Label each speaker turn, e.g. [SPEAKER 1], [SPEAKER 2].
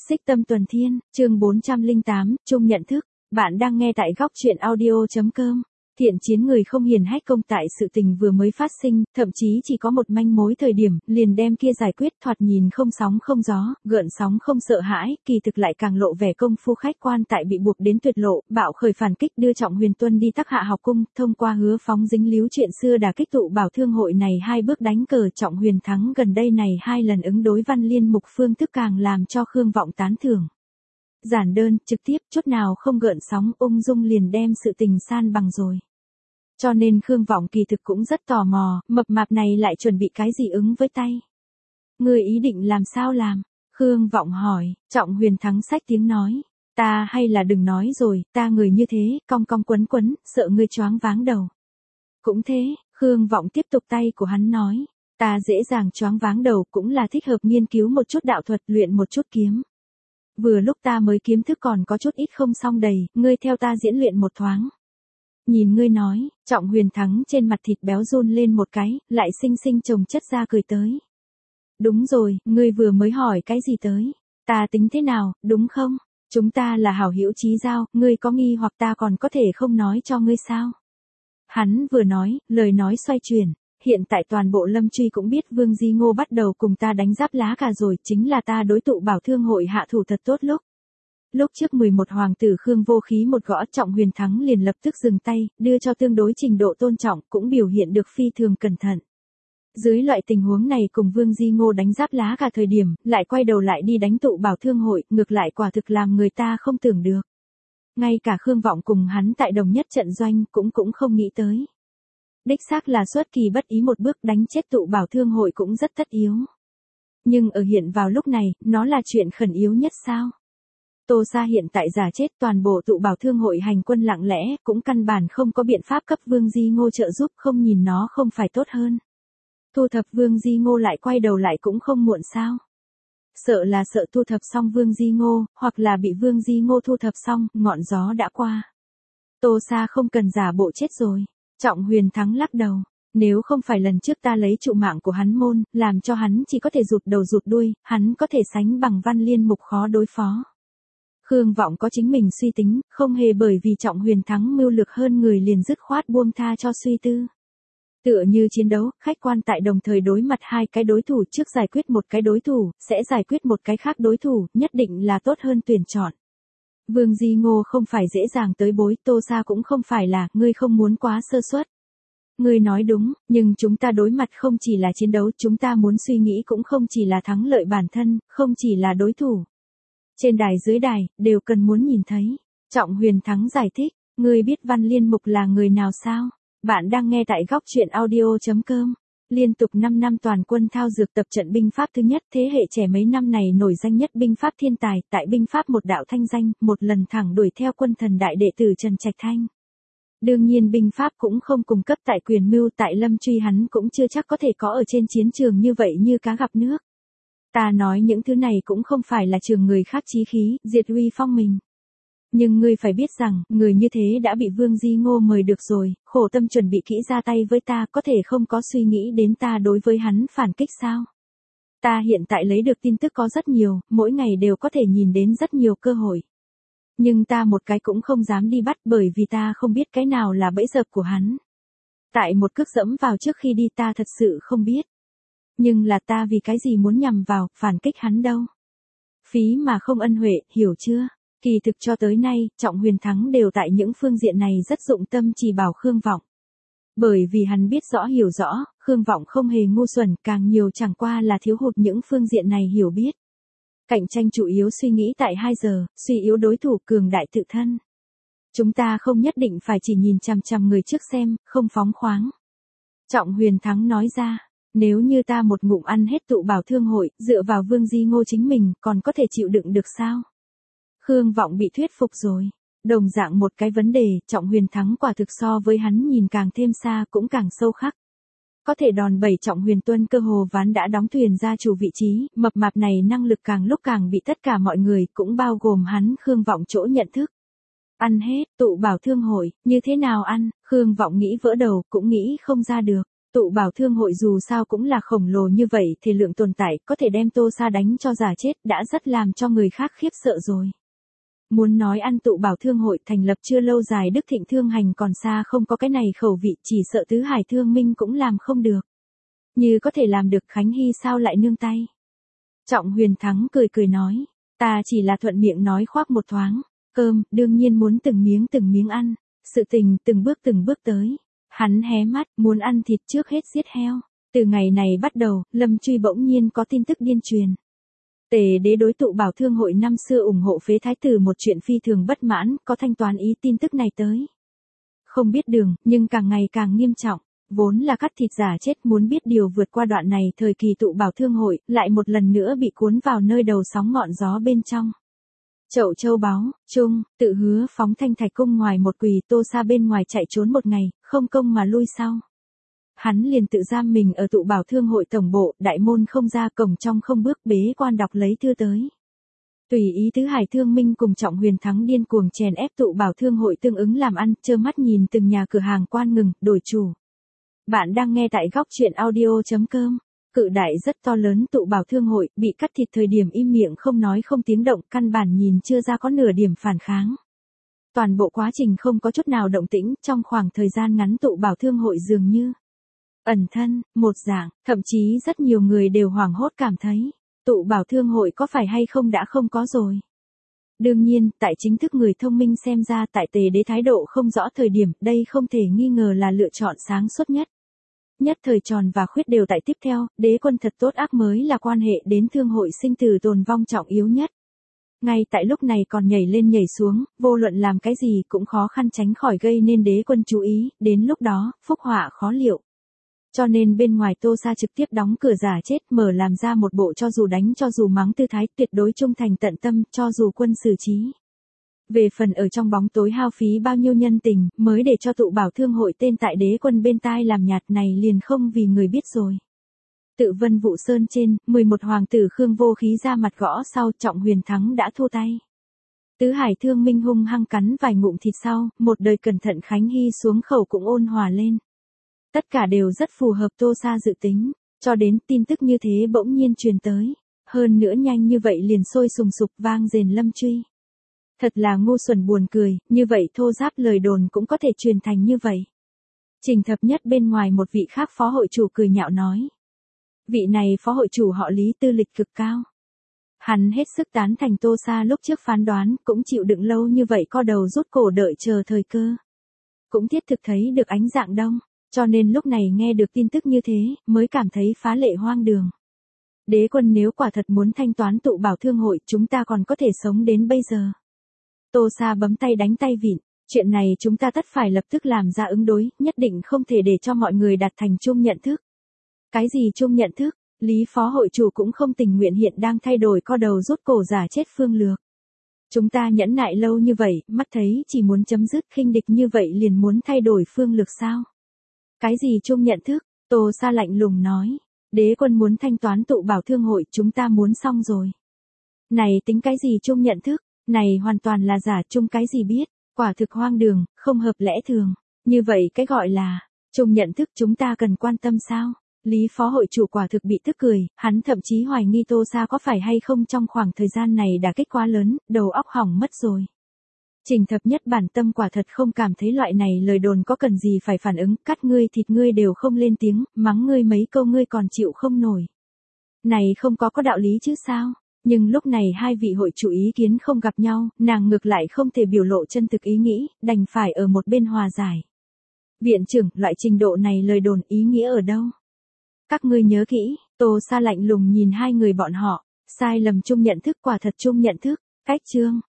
[SPEAKER 1] Xích Tâm Tuần Thiên, chương 408, chung nhận thức. Bạn đang nghe tại góc truyện audio.com. Thiện chiến người không hiền hách công tại sự tình vừa mới phát sinh, thậm chí chỉ có một manh mối thời điểm, liền đem kia giải quyết, thoạt nhìn không sóng không gió, gợn sóng không sợ hãi, kỳ thực lại càng lộ vẻ công phu khách quan tại bị buộc đến tuyệt lộ, bạo khởi phản kích đưa Trọng Huyền Tuân đi Tắc Hạ học cung, thông qua Hứa Phóng dính líu chuyện xưa đả kích tụ bảo thương hội này hai bước đánh cờ Trọng Huyền thắng gần đây này hai lần ứng đối Văn Liên Mục phương thức càng làm cho Khương Vọng tán thưởng. Giản đơn, trực tiếp, chút nào không gợn sóng, ung dung liền đem sự tình san bằng rồi. Cho nên Khương Vọng kỳ thực cũng rất tò mò, mập mạp này lại chuẩn bị cái gì ứng với tay. Ngươi ý định làm sao làm? Khương Vọng hỏi. Trọng Huyền thắng xách tiếng nói. Ta hay là đừng nói rồi, ta người như thế, cong cong quấn quấn, sợ ngươi choáng váng đầu. Cũng thế, Khương Vọng tiếp tục tay của hắn nói. Ta dễ dàng choáng váng đầu cũng là thích hợp nghiên cứu một chút đạo thuật, luyện một chút kiếm. Vừa lúc ta mới kiếm thức còn có chút ít không xong đầy, ngươi theo ta diễn luyện một thoáng. Nhìn ngươi nói, Trọng Huyền thắng trên mặt thịt béo run lên một cái, lại xinh xinh chồng chất ra cười tới. Đúng rồi, ngươi vừa mới hỏi cái gì tới? Ta tính thế nào, đúng không? Chúng ta là hảo hữu chí giao, ngươi có nghi hoặc ta còn có thể không nói cho ngươi sao? Hắn vừa nói, lời nói xoay chuyển. Hiện tại toàn bộ Lâm Truy cũng biết Vương Di Ngô bắt đầu cùng ta đánh giáp lá cà rồi, chính là ta đối tụ bảo thương hội hạ thủ thật tốt lúc. Lúc trước 11 hoàng tử Khương Vô Khí một gõ Trọng Huyền thắng liền lập tức dừng tay, đưa cho tương đối trình độ tôn trọng, cũng biểu hiện được phi thường cẩn thận. Dưới loại tình huống này cùng Vương Di Ngô đánh giáp lá cả thời điểm, lại quay đầu lại đi đánh tụ bảo thương hội, ngược lại quả thực làm người ta không tưởng được. Ngay cả Khương Vọng cùng hắn tại đồng nhất trận doanh cũng không nghĩ tới. Đích xác là xuất kỳ bất ý một bước đánh chết tụ bảo thương hội cũng rất tất yếu. Nhưng ở hiện vào lúc này, nó là chuyện khẩn yếu nhất sao? Tô Sa hiện tại giả chết, toàn bộ tụ bảo thương hội hành quân lặng lẽ, cũng căn bản không có biện pháp cấp Vương Di Ngô trợ giúp, không nhìn nó không phải tốt hơn. Thu thập Vương Di Ngô lại quay đầu lại cũng không muộn sao. Sợ là sợ thu thập xong Vương Di Ngô, hoặc là bị Vương Di Ngô thu thập xong, ngọn gió đã qua. Tô Sa không cần giả bộ chết rồi. Trọng Huyền thắng lắc đầu. Nếu không phải lần trước ta lấy trụ mạng của hắn môn, làm cho hắn chỉ có thể rụt đầu rụt đuôi, hắn có thể sánh bằng Văn Liên Mục khó đối phó. Khương Vọng có chính mình suy tính, không hề bởi vì Trọng Huyền thắng mưu lược hơn người liền dứt khoát buông tha cho suy tư. Tựa như chiến đấu, khách quan tại đồng thời đối mặt hai cái đối thủ, trước giải quyết một cái đối thủ, sẽ giải quyết một cái khác đối thủ, nhất định là tốt hơn tuyển chọn. Vương Di Ngô không phải dễ dàng tới bối, Tô Sa cũng không phải là, ngươi không muốn quá sơ suất. Ngươi nói đúng, nhưng chúng ta đối mặt không chỉ là chiến đấu, chúng ta muốn suy nghĩ cũng không chỉ là thắng lợi bản thân, không chỉ là đối thủ. Trên đài dưới đài, đều cần muốn nhìn thấy. Trọng Huyền thắng giải thích, ngươi biết Văn Liên Mục là người nào sao? Bạn đang nghe tại góc truyện audio.com. Liên tục 5 năm toàn quân thao dược tập trận binh pháp thứ nhất, thế hệ trẻ mấy năm này nổi danh nhất binh pháp thiên tài, tại binh pháp một đạo thanh danh, một lần thẳng đuổi theo quân thần đại đệ tử Trần Trạch Thanh. Đương nhiên binh pháp cũng không cung cấp tại quyền mưu, tại Lâm Truy hắn cũng chưa chắc có thể có ở trên chiến trường như vậy như cá gặp nước. Ta nói những thứ này cũng không phải là trường người khác chí khí, diệt uy phong mình. Nhưng ngươi phải biết rằng, người như thế đã bị Vương Di Ngô mời được rồi, khổ tâm chuẩn bị kỹ ra tay với ta, có thể không có suy nghĩ đến ta đối với hắn phản kích sao? Ta hiện tại lấy được tin tức có rất nhiều, mỗi ngày đều có thể nhìn đến rất nhiều cơ hội. Nhưng ta một cái cũng không dám đi bắt bởi vì ta không biết cái nào là bẫy dập của hắn. Tại một cước dẫm vào trước khi đi ta thật sự không biết. Nhưng là ta vì cái gì muốn nhằm vào, phản kích hắn đâu? Phí mà không ân huệ, hiểu chưa? Kỳ thực cho tới nay, Trọng Huyền thắng đều tại những phương diện này rất dụng tâm chỉ bảo Khương Vọng. Bởi vì hắn biết rõ hiểu rõ, Khương Vọng không hề ngu xuẩn, càng nhiều chẳng qua là thiếu hụt những phương diện này hiểu biết. Cạnh tranh chủ yếu suy nghĩ tại 2 giờ, suy yếu đối thủ, cường đại tự thân. Chúng ta không nhất định phải chỉ nhìn chằm chằm người trước xem, không phóng khoáng. Trọng Huyền thắng nói ra. Nếu như ta một ngụm ăn hết tụ bảo thương hội, dựa vào Vương Di Ngô chính mình, còn có thể chịu đựng được sao? Khương Vọng bị thuyết phục rồi. Đồng dạng một cái vấn đề, Trọng Huyền thắng quả thực so với hắn nhìn càng thêm xa, cũng càng sâu khắc. Có thể đòn bẩy Trọng Huyền Tuân cơ hồ ván đã đóng thuyền gia chủ vị trí, mập mạp này năng lực càng lúc càng bị tất cả mọi người, cũng bao gồm hắn Khương Vọng chỗ nhận thức. Ăn hết, tụ bảo thương hội, như thế nào ăn? Khương Vọng nghĩ vỡ đầu, cũng nghĩ không ra được. Tụ bảo thương hội dù sao cũng là khổng lồ như vậy, thể lượng tồn tại có thể đem Tô Sa đánh cho giả chết đã rất làm cho người khác khiếp sợ rồi. Muốn nói ăn tụ bảo thương hội thành lập chưa lâu dài Đức Thịnh Thương Hành còn xa không có cái này khẩu vị, chỉ sợ Tứ Hải Thương Minh cũng làm không được. Như có thể làm được Khánh Hy sao lại nương tay. Trọng Huyền Thắng cười cười nói, ta chỉ là thuận miệng nói khoác một thoáng, cơm đương nhiên muốn từng miếng ăn, sự tình từng bước tới. Hắn hé mắt, muốn ăn thịt trước hết giết heo. Từ ngày này bắt đầu, Lâm Truy bỗng nhiên có tin tức điên truyền. Tề đế đối tụ bảo thương hội năm xưa ủng hộ phế thái tử một chuyện phi thường bất mãn, có thanh toán ý tin tức này tới. Không biết đường, nhưng càng ngày càng nghiêm trọng. Vốn là cắt thịt giả chết muốn biết điều vượt qua đoạn này thời kỳ tụ bảo thương hội, lại một lần nữa bị cuốn vào nơi đầu sóng ngọn gió bên trong. Chậu châu báu, Trung, tự hứa phóng Thanh Thạch cung ngoài một quỳ, Tô Sa bên ngoài chạy trốn một ngày, không công mà lui sau. Hắn liền tự giam mình ở tụ bảo thương hội tổng bộ, đại môn không ra cổng trong không bước, bế quan đọc lấy thư tới. Tùy ý Tứ Hải Thương Minh cùng Trọng Huyền Thắng điên cuồng chèn ép tụ bảo thương hội tương ứng làm ăn, trơ mắt nhìn từng nhà cửa hàng quan ngừng, đổi chủ. Bạn đang nghe tại góc truyện audio.com. Cự đại rất to lớn tụ bảo thương hội, bị cắt thịt thời điểm im miệng không nói không tiếng động, căn bản nhìn chưa ra có nửa điểm phản kháng. Toàn bộ quá trình không có chút nào động tĩnh, trong khoảng thời gian ngắn tụ bảo thương hội dường như ẩn thân, một dạng, thậm chí rất nhiều người đều hoảng hốt cảm thấy, tụ bảo thương hội có phải hay không đã không có rồi. Đương nhiên, tại chính thức người thông minh xem ra tại Tề đế thái độ không rõ thời điểm, đây không thể nghi ngờ là lựa chọn sáng suốt nhất. Nhất thời Tròn và Khuyết đều tại tiếp theo, đế quân thật tốt ác mới là quan hệ đến thương hội sinh tử tồn vong trọng yếu nhất. Ngay tại lúc này còn nhảy lên nhảy xuống, vô luận làm cái gì cũng khó khăn tránh khỏi gây nên đế quân chú ý, đến lúc đó, phúc họa khó liệu. Cho nên bên ngoài Tô Sa trực tiếp đóng cửa giả chết, mở làm ra một bộ cho dù đánh cho dù mắng tư thái, tuyệt đối trung thành tận tâm, cho dù quân xử trí. Về phần ở trong bóng tối hao phí bao nhiêu nhân tình, mới để cho tụ bảo thương hội tên tại đế quân bên tai làm nhạt này liền không vì người biết rồi. Tự Vân Vũ Sơn trên, 11 hoàng tử Khương Vô Khí ra mặt gõ sau, Trọng Huyền Thắng đã thua tay. Tứ Hải Thương Minh hung hăng cắn vài ngụm thịt sau, một đời cẩn thận Khánh Hy xuống khẩu cũng ôn hòa lên. Tất cả đều rất phù hợp Tô Sa dự tính, cho đến tin tức như thế bỗng nhiên truyền tới. Hơn nữa nhanh như vậy liền sôi sùng sục vang rền Lâm Truy. Thật là ngu xuẩn buồn cười, như vậy thô giáp lời đồn cũng có thể truyền thành như vậy. Trình Thập Nhất bên ngoài một vị khác phó hội chủ cười nhạo nói. Vị này phó hội chủ họ Lý tư lịch cực cao. Hắn hết sức tán thành Tô Sa lúc trước phán đoán, cũng chịu đựng lâu như vậy co đầu rút cổ đợi chờ thời cơ. Cũng thiết thực thấy được ánh dạng đông, cho nên lúc này nghe được tin tức như thế, mới cảm thấy phá lệ hoang đường. Đế quân nếu quả thật muốn thanh toán tụ bảo thương hội, chúng ta còn có thể sống đến bây giờ. Tô Sa bấm tay đánh tay vịn, chuyện này chúng ta tất phải lập tức làm ra ứng đối, nhất định không thể để cho mọi người đạt thành chung nhận thức. Cái gì chung nhận thức? Lý phó hội chủ cũng không tình nguyện hiện đang thay đổi co đầu rút cổ giả chết phương lược. Chúng ta nhẫn nại lâu như vậy, mắt thấy chỉ muốn chấm dứt khinh địch như vậy liền muốn thay đổi phương lược sao? Cái gì chung nhận thức? Tô Sa lạnh lùng nói. Đế quân muốn thanh toán tụ bảo thương hội, chúng ta muốn xong rồi. Này tính cái gì chung nhận thức? Này hoàn toàn là giả, chung cái gì biết, quả thực hoang đường, không hợp lẽ thường. Như vậy cái gọi là chung nhận thức chúng ta cần quan tâm sao? Lý phó hội chủ quả thực bị tức cười, hắn thậm chí hoài nghi Tô Sa có phải hay không trong khoảng thời gian này đã kích quá lớn, đầu óc hỏng mất rồi. Trình Thập Nhất bản tâm quả thật không cảm thấy loại này lời đồn có cần gì phải phản ứng, cắt ngươi thịt ngươi đều không lên tiếng, mắng ngươi mấy câu ngươi còn chịu không nổi. Này không có đạo lý chứ sao? Nhưng lúc này hai vị hội chủ ý kiến không gặp nhau, nàng ngược lại không thể biểu lộ chân thực ý nghĩ, đành phải ở một bên hòa giải. Viện trưởng, loại trình độ này lời đồn ý nghĩa ở đâu? Các ngươi nhớ kỹ, Tô Sa lạnh lùng nhìn hai người bọn họ, sai lầm chung nhận thức quả thật chung nhận thức, cách chương.